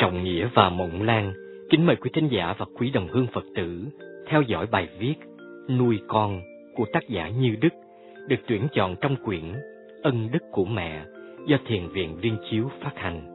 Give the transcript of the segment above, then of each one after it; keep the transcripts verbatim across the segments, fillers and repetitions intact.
Trọng Nghĩa và Mộng Lan kính mời quý thính giả và quý đồng hương Phật tử theo dõi bài viết Nuôi Con của tác giả Như Đức, được tuyển chọn trong quyển Ân Đức của Mẹ do Thiền viện Viên Chiếu phát hành.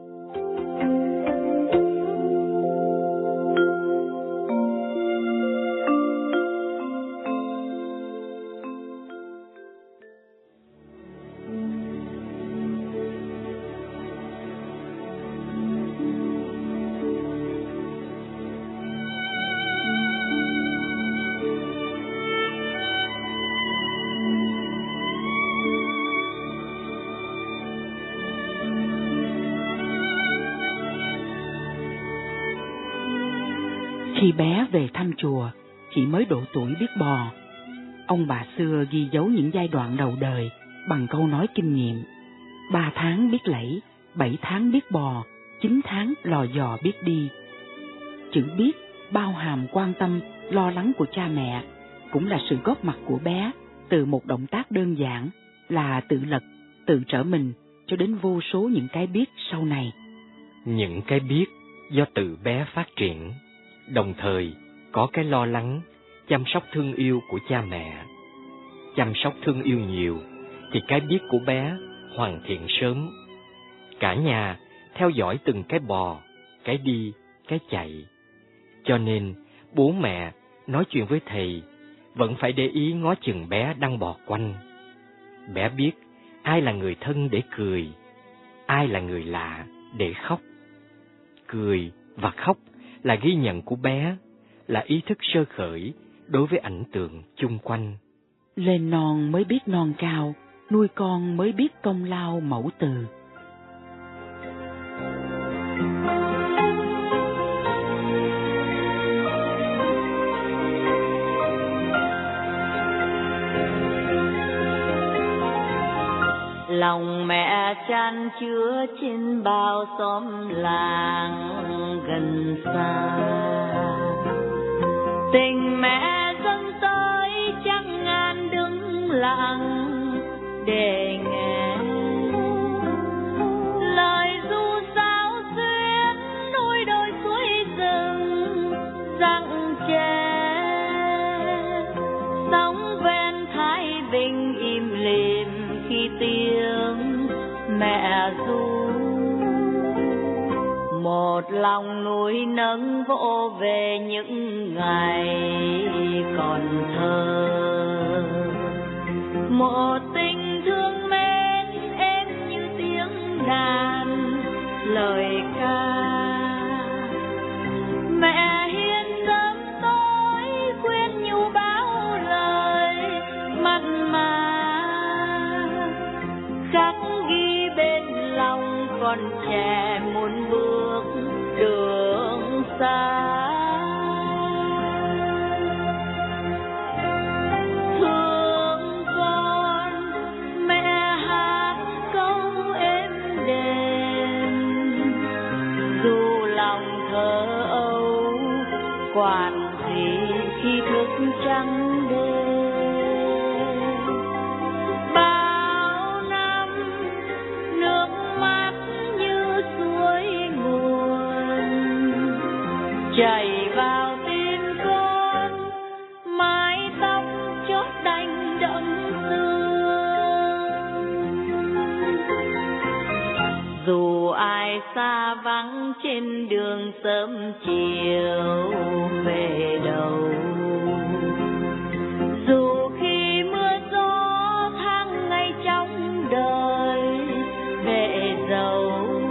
Khi bé về thăm chùa, chỉ mới độ tuổi biết bò. Ông bà xưa ghi dấu những giai đoạn đầu đời bằng câu nói kinh nghiệm: ba tháng biết lẫy, bảy tháng biết bò, chín tháng lò dò biết đi. Chữ biết bao hàm quan tâm, lo lắng của cha mẹ, cũng là sự góp mặt của bé từ một động tác đơn giản là tự lật, tự trở mình cho đến vô số những cái biết sau này. Những cái biết do từ bé phát triển, đồng thời có cái lo lắng, chăm sóc thương yêu của cha mẹ. Chăm sóc thương yêu nhiều thì cái biết của bé hoàn thiện sớm. Cả nhà theo dõi từng cái bò, cái đi, cái chạy. Cho nên bố mẹ nói chuyện với thầy vẫn phải để ý ngó chừng bé đang bò quanh. Bé biết ai là người thân để cười, ai là người lạ để khóc. Cười và khóc là ghi nhận của bé, là ý thức sơ khởi đối với ảnh tượng chung quanh. Lên non mới biết non cao, nuôi con mới biết công lao mẫu từ. Lòng mẹ chan chứa trên bao xóm làng gần xa, tình mẹ dâng tới chẳng ngàn đứng lặng để nghe lời ru sáo xuyến núi đồi suối rừng rặng chè, sóng ven Thái Bình im lìm khi tiếng mẹ ru. Một lòng nuôi nấng vỗ về những ngày còn thơ, một tình thương mến êm như tiếng đàn lời ca. Mẹ hiên sớm tối khuyên nhủ bao lời mặn mà, khắc ghi bên lòng con trẻ muốn bước đường xa. Thương con mẹ hát câu êm đềm, dù lòng thơ âu quản gì khi thức trắng đêm. Chảy vào tim con, mái tóc chót đanh đẫm sương. Dù ai xa vắng trên đường sớm chiều về đâu, dù khi mưa gió tháng ngày trong đời về giàu,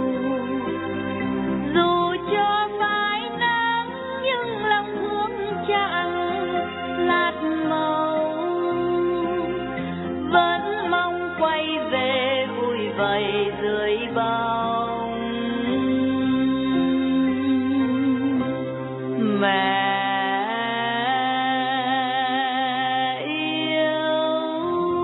dưới bóng mẹ yêu.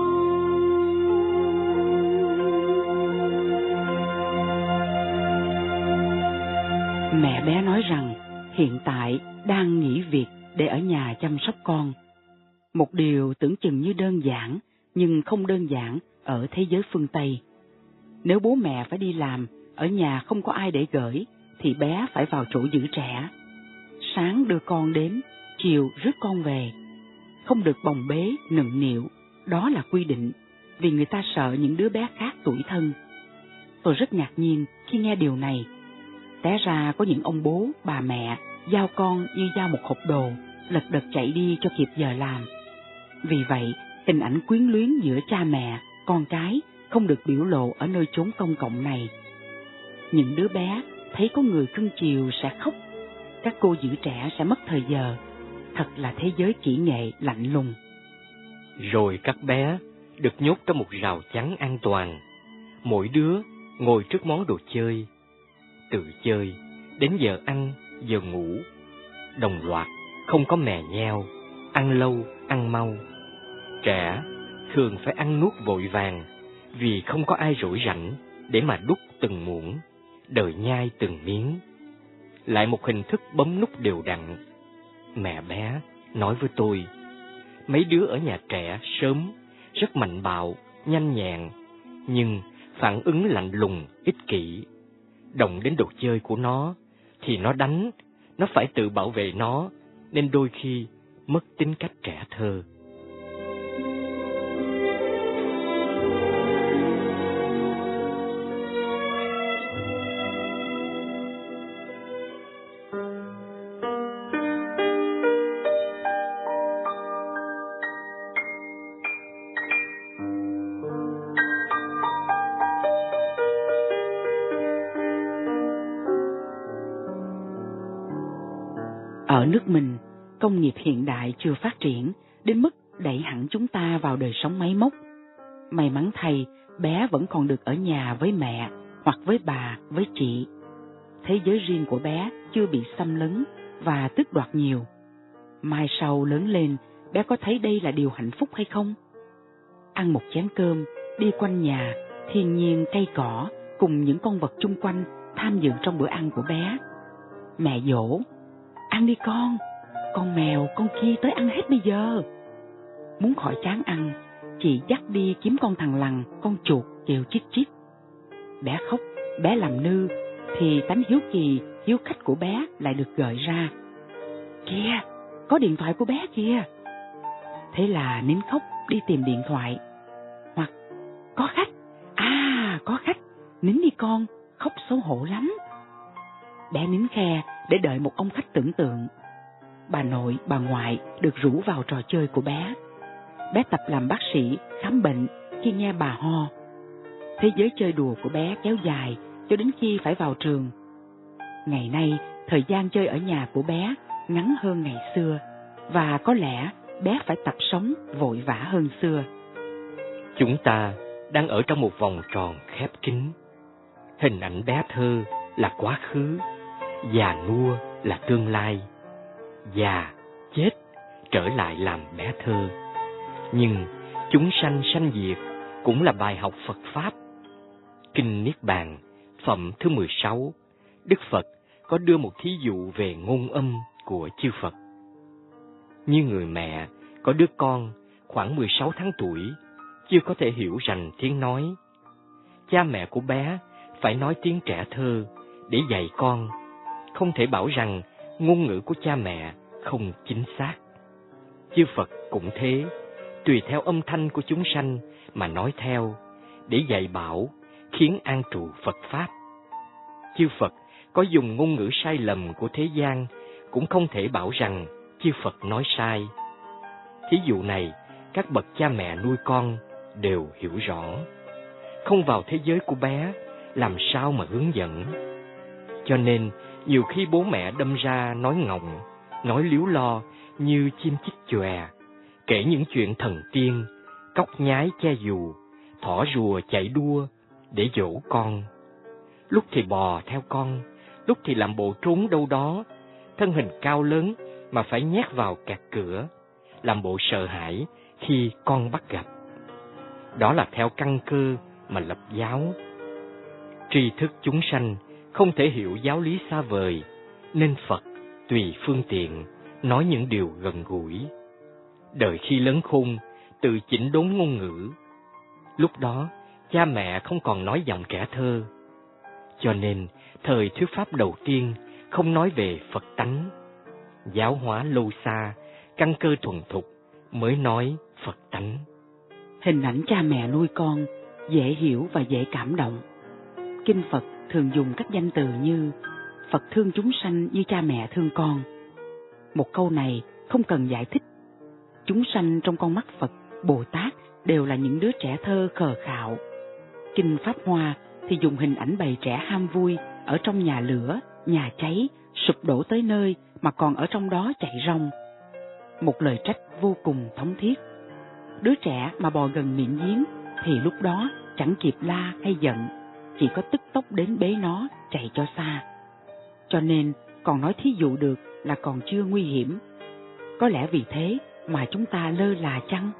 Mẹ bé nói rằng hiện tại đang nghỉ việc để ở nhà chăm sóc con. Một điều tưởng chừng như đơn giản, nhưng không đơn giản ở thế giới phương Tây. Nếu bố mẹ phải đi làm, ở nhà không có ai để gửi, thì bé phải vào chỗ giữ trẻ. Sáng đưa con đến, chiều rước con về. Không được bồng bế, nựng nịu, đó là quy định, vì người ta sợ những đứa bé khác tủi thân. Tôi rất ngạc nhiên khi nghe điều này. Té ra có những ông bố, bà mẹ giao con như giao một hộp đồ, lật đật chạy đi cho kịp giờ làm. Vì vậy, hình ảnh quyến luyến giữa cha mẹ, con cái không được biểu lộ ở nơi chốn công cộng này. Những đứa bé thấy có người cưng chiều sẽ khóc, các cô giữ trẻ sẽ mất thời giờ. Thật là thế giới kỹ nghệ lạnh lùng. Rồi các bé được nhốt trong một rào chắn an toàn, mỗi đứa ngồi trước món đồ chơi, tự chơi đến giờ ăn, giờ ngủ, đồng loạt, không có mè nheo, ăn lâu, ăn mau. Trẻ thường phải ăn nuốt vội vàng vì không có ai rỗi rảnh để mà đút từng muỗng, đợi nhai từng miếng. Lại một hình thức bấm nút đều đặn. Mẹ bé nói với tôi, mấy đứa ở nhà trẻ sớm rất mạnh bạo, nhanh nhẹn, nhưng phản ứng lạnh lùng, ích kỷ. Động đến đồ chơi của nó thì nó đánh, nó phải tự bảo vệ nó, nên đôi khi mất tính cách trẻ thơ. Ở nước mình, công nghiệp hiện đại chưa phát triển đến mức đẩy hẳn chúng ta vào đời sống máy móc. May mắn thay, bé vẫn còn được ở nhà với mẹ hoặc với bà, với chị. Thế giới riêng của bé chưa bị xâm lấn và tước đoạt nhiều. Mai sau lớn lên, bé có thấy đây là điều hạnh phúc hay không? Ăn một chén cơm, đi quanh nhà, thiên nhiên cây cỏ cùng những con vật chung quanh tham dự trong bữa ăn của bé. Mẹ dỗ, ăn đi con, con mèo con kia tới ăn hết bây giờ. Muốn khỏi chán ăn, chị dắt đi kiếm con thằn lằn, con chuột kêu chít chít. Bé khóc, bé làm nư, thì tánh hiếu kỳ, hiếu khách của bé lại được gợi ra. Kìa, có điện thoại của bé kìa. Thế là nín khóc đi tìm điện thoại. Hoặc, có khách, à có khách, nín đi con, khóc xấu hổ lắm. Bé nín khe để đợi một ông khách tưởng tượng. Bà nội, bà ngoại được rủ vào trò chơi của bé. Bé tập làm bác sĩ, khám bệnh khi nghe bà ho. Thế giới chơi đùa của bé kéo dài cho đến khi phải vào trường. Ngày nay, thời gian chơi ở nhà của bé ngắn hơn ngày xưa, và có lẽ bé phải tập sống vội vã hơn xưa. Chúng ta đang ở trong một vòng tròn khép kín. Hình ảnh bé thơ là quá khứ, già nua là tương lai, già, chết, trở lại làm bé thơ. Nhưng chúng sanh sanh diệt cũng là bài học Phật Pháp. Kinh Niết Bàn, phẩm thứ mười sáu, Đức Phật có đưa một thí dụ về ngôn âm của chư Phật. Như người mẹ có đứa con khoảng mười sáu tháng tuổi, chưa có thể hiểu rành tiếng nói. Cha mẹ của bé phải nói tiếng trẻ thơ để dạy con, không thể bảo rằng ngôn ngữ của cha mẹ không chính xác. Chư Phật cũng thế, tùy theo âm thanh của chúng sanh mà nói theo, để dạy bảo, khiến an trụ Phật Pháp. Chư Phật có dùng ngôn ngữ sai lầm của thế gian, cũng không thể bảo rằng chư Phật nói sai. Thí dụ này, các bậc cha mẹ nuôi con đều hiểu rõ. Không vào thế giới của bé, làm sao mà hướng dẫn? Cho nên, nhiều khi bố mẹ đâm ra nói ngọng, nói líu lo như chim chích chòe, kể những chuyện thần tiên, cóc nhái che dù, thỏ rùa chạy đua để dỗ con. Lúc thì bò theo con, lúc thì làm bộ trốn đâu đó, thân hình cao lớn mà phải nhét vào kẹt cửa, làm bộ sợ hãi khi con bắt gặp. Đó là theo căn cơ mà lập giáo. Tri thức chúng sanh không thể hiểu giáo lý xa vời, nên Phật tùy phương tiện nói những điều gần gũi. Đợi khi lớn khôn, tự chỉnh đốn ngôn ngữ. Lúc đó, cha mẹ không còn nói giọng trẻ thơ. Cho nên, thời thuyết pháp đầu tiên không nói về Phật tánh. Giáo hóa lâu xa, căn cơ thuần thục mới nói Phật tánh. Hình ảnh cha mẹ nuôi con dễ hiểu và dễ cảm động. Kinh Phật thường dùng các danh từ như Phật thương chúng sanh như cha mẹ thương con. Một câu này không cần giải thích. Chúng sanh trong con mắt Phật, Bồ Tát đều là những đứa trẻ thơ khờ khạo. Kinh Pháp Hoa thì dùng hình ảnh bầy trẻ ham vui ở trong nhà lửa, nhà cháy, sụp đổ tới nơi mà còn ở trong đó chạy rong. Một lời trách vô cùng thống thiết. Đứa trẻ mà bò gần miệng giếng thì lúc đó chẳng kịp la hay giận, chỉ có tức tốc đến bế nó chạy cho xa. Cho nên còn nói thí dụ được là còn chưa nguy hiểm. Có lẽ vì thế mà chúng ta lơ là chăng?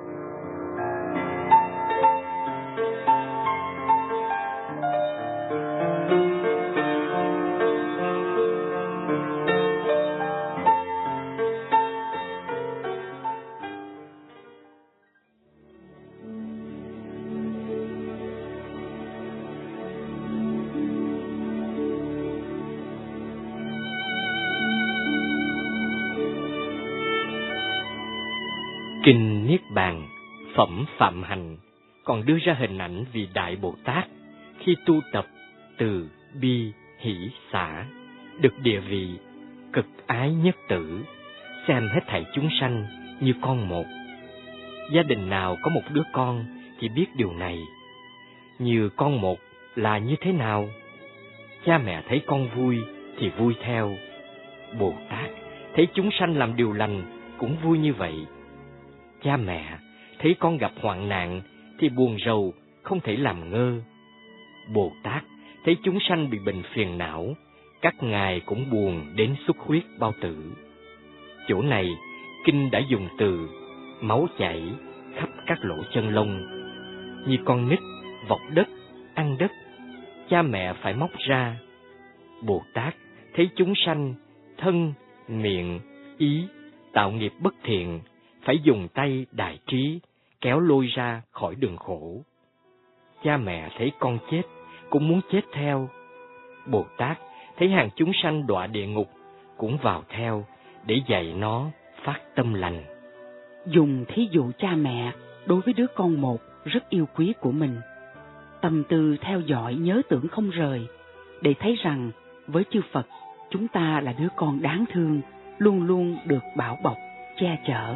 Kinh Niết Bàn, Phẩm Phạm Hành còn đưa ra hình ảnh vị Đại Bồ Tát khi tu tập từ bi hỷ xả, được địa vị cực ái nhất tử, xem hết thảy chúng sanh như con một. Gia đình nào có một đứa con thì biết điều này. Như con một là như thế nào? Cha mẹ thấy con vui thì vui theo. Bồ Tát thấy chúng sanh làm điều lành cũng vui như vậy. Cha mẹ thấy con gặp hoạn nạn thì buồn rầu không thể làm ngơ. Bồ Tát thấy chúng sanh bị bệnh phiền não, các ngài cũng buồn đến xuất huyết bao tử. Chỗ này kinh đã dùng từ máu chảy khắp các lỗ chân lông. Như con nít vọc đất, ăn đất, cha mẹ phải móc ra. Bồ Tát thấy chúng sanh thân, miệng, ý tạo nghiệp bất thiện, phải dùng tay đại trí kéo lôi ra khỏi đường khổ. Cha mẹ thấy con chết cũng muốn chết theo. Bồ Tát thấy hàng chúng sanh đọa địa ngục cũng vào theo để dạy nó phát tâm lành. Dùng thí dụ cha mẹ đối với đứa con một rất yêu quý của mình, tâm tư theo dõi nhớ tưởng không rời, để thấy rằng với chư Phật chúng ta là đứa con đáng thương, luôn luôn được bảo bọc, che chở.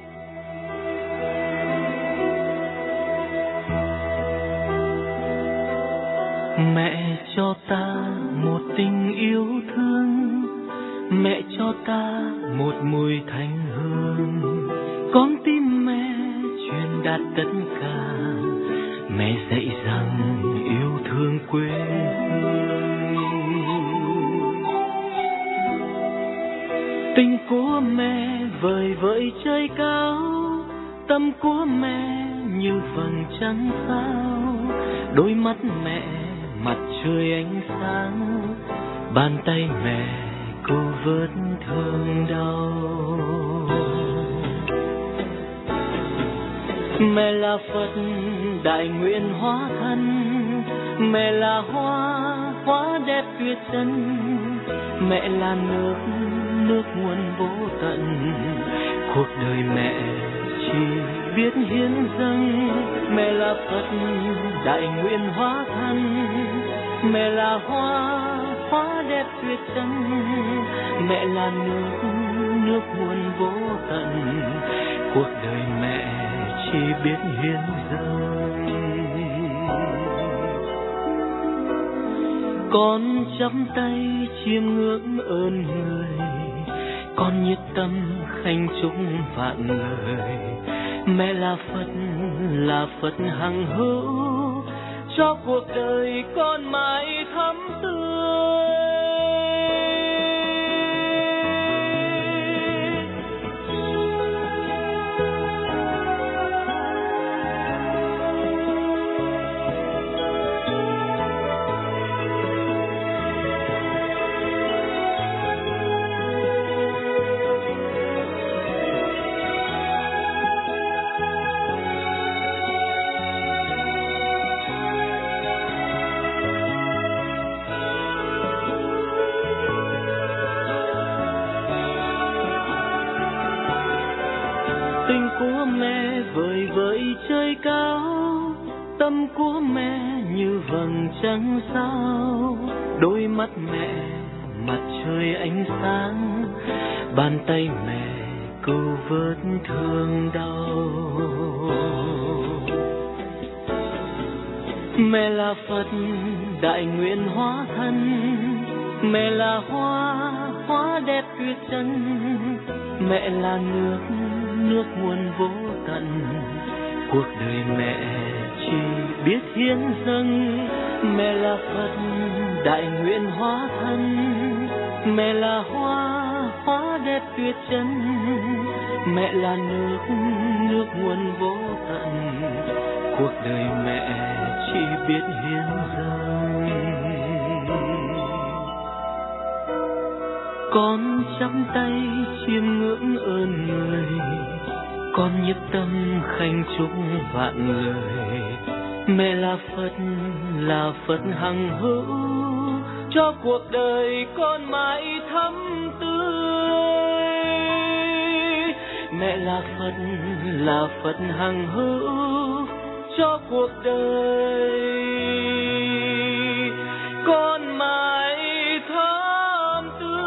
Mẹ cho ta một tình yêu thương, mẹ cho ta một mùi thanh hương. Con tim mẹ truyền đạt tất cả, mẹ dạy rằng yêu thương quê hương. Tình của mẹ vời vợi trời cao, tâm của mẹ như vầng trăng sao. Đôi mắt mẹ mặt trời ánh sáng, bàn tay mẹ cô vớt thương đau. Mẹ là Phật đại nguyện hóa thân, mẹ là hoa hoa đẹp tuyệt trần. Mẹ là nước nước nguồn vô tận, cuộc đời mẹ chỉ biết hiến dâng. Mẹ là Phật đại nguyện hóa thân, mẹ là hoa hoa đẹp tuyệt trần. Mẹ là nước nước nguồn vô tận, cuộc đời mẹ chỉ biết hiến dâng. Con chắp tay chiêm ngưỡng ơn người, con nhiệt tâm khanh chúc vạn lời. Mẹ là Phật là Phật hằng hữu, cho cuộc đời con mãi thắm tươi. của mẹ vời vợi trời cao, tâm của mẹ như vầng trăng sao, đôi mắt mẹ mặt trời ánh sáng, bàn tay mẹ cứu vớt thương đau. Mẹ là Phật đại nguyện hóa thân, mẹ là hoa hoa đẹp tuyệt trần, mẹ là nước nước nguồn vô tận, cuộc đời mẹ chỉ biết hiến dâng. Mẹ là Phật đại nguyện hóa thân, mẹ là hoa hoa đẹp tuyệt trần, mẹ là nước nước nguồn vô tận, cuộc đời mẹ chỉ biết hiến dâng. Con chắp tay chiêm ngưỡng ơn người, con nhiếp tâm khanh chúc vạn lời. Mẹ là Phật là Phật hằng hữu, cho cuộc đời con mãi thắm tươi. Mẹ là Phật là Phật hằng hữu, cho cuộc đời con mãi thắm tươi.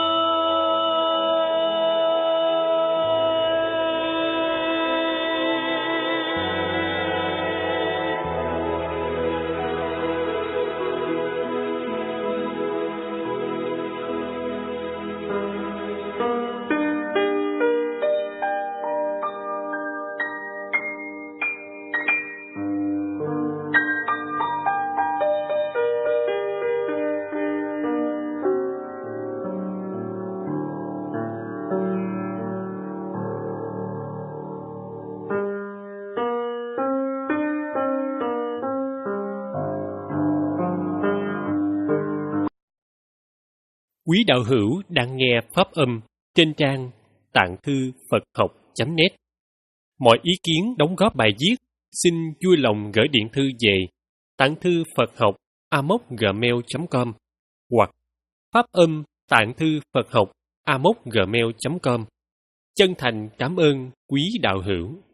Quý đạo hữu đang nghe pháp âm trên trang tạng thư Phật học chấm net. Mọi ý kiến đóng góp bài viết xin vui lòng gửi điện thư về tạng thư Phật học a m o c gmail chấm com hoặc pháp âm tạng thư Phật học a m o c gmail chấm com. Chân thành cảm ơn quý đạo hữu.